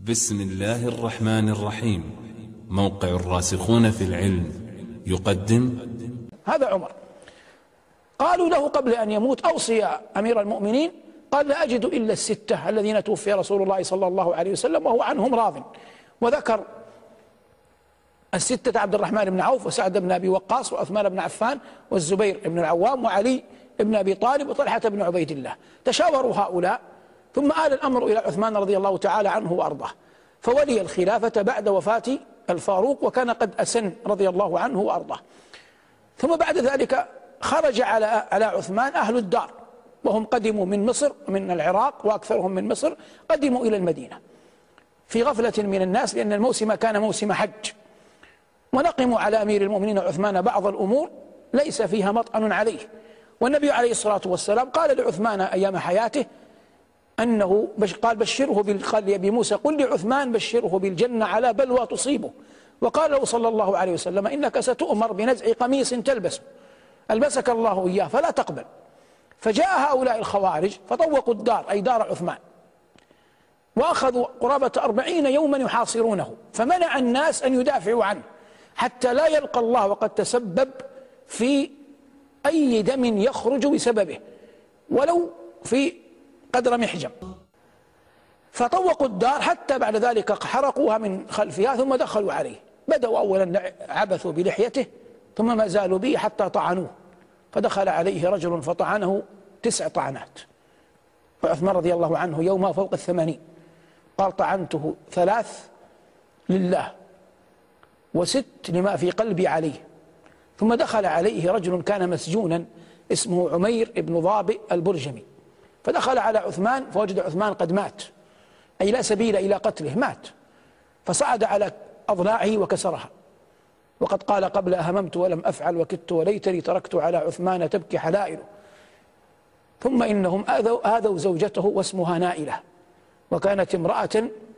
بسم الله الرحمن الرحيم. موقع الراسخون في العلم يقدم. هذا عمر. قالوا له قبل أن يموت: أوصي يا أمير المؤمنين. قال: لا أجد إلا الستة الذين توفي رسول الله صلى الله عليه وسلم وهو عنهم راض. وذكر الستة: عبد الرحمن بن عوف، وسعد بن أبي وقاص، وعثمان بن عفان، والزبير بن العوام، وعلي بن أبي طالب، وطلحة بن عبيد الله. تشاوروا هؤلاء، ثم آل الأمر إلى عثمان رضي الله تعالى عنه وأرضاه، فولي الخلافة بعد وفاة الفاروق، وكان قد أسن رضي الله عنه وأرضاه. ثم بعد ذلك خرج على عثمان أهل الدار، وهم قدموا من مصر، من العراق، وأكثرهم من مصر، قدموا إلى المدينة في غفلة من الناس، لأن الموسم كان موسم حج. ونقموا على أمير المؤمنين عثمان بعض الأمور ليس فيها مطعن عليه. والنبي عليه الصلاة والسلام قال لعثمان أيام حياته أنه قال: بشره قال لأبي موسى: قل لعثمان بشره بالجنة على بلوى تصيبه. وقال له صلى الله عليه وسلم: إنك ستؤمر بنزع قميص تلبسه ألبسك الله إياه فلا تقبل. فجاء هؤلاء الخوارج فطوقوا الدار، أي دار عثمان، وأخذوا قرابة 40 يوما يحاصرونه، فمنع الناس أن يدافعوا عنه حتى لا يلقى الله وقد تسبب في أي دم يخرج بسببه ولو في قدر محجم. فطوقوا الدار حتى بعد ذلك حرقوها من خلفها، ثم دخلوا عليه. بدأوا أولا عبثوا بلحيته، ثم ما زالوا به حتى طعنوه، فدخل عليه رجل فطعنه 9 طعنات. وعثمان رضي الله عنه يومها فوق 80، قال: طعنته 3 لله و6 لما في قلبي عليه. ثم دخل عليه رجل كان مسجونا اسمه عمير بن ضابئ البرجمي، فدخل على عثمان فوجد عثمان قد مات، أي لا سبيل إلى قتله، مات. فصعد على أضلاعه وكسرها، وقد قال قبل: هممت ولم أفعل وكدت وليتني تركت على عثمان تبكي حلائله. ثم إنهم آذوا زوجته واسمها نائلة، وكانت امرأة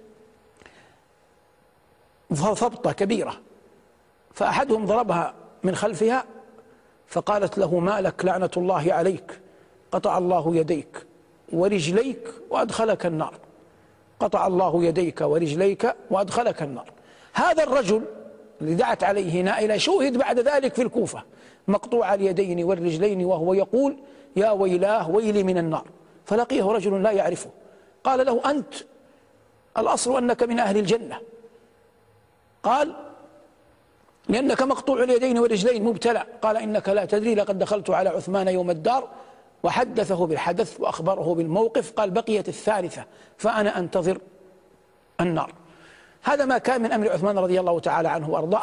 ضبطة كبيرة، فأحدهم ضربها من خلفها فقالت له: ما لك لعنة الله عليك، قطع الله يديك ورجليك وأدخلك النار، قطع الله يديك ورجليك وأدخلك النار. هذا الرجل الذي دعت عليه نائلة شوهد بعد ذلك في الكوفة مقطوع اليدين والرجلين، وهو يقول: يا ويلاه ويلي من النار. فلقيه رجل لا يعرفه، قال له: أنت الأصل أنك من أهل الجنة. قال: لأنك مقطوع اليدين والرجلين مبتلى. قال: إنك لا تدري، لقد دخلت على عثمان يوم الدار وحدثه بالحدث وأخبره بالموقف. قال: بقيت الثالثة فأنا أنتظر النار. هذا ما كان من أمر عثمان رضي الله تعالى عنه وأرضاه.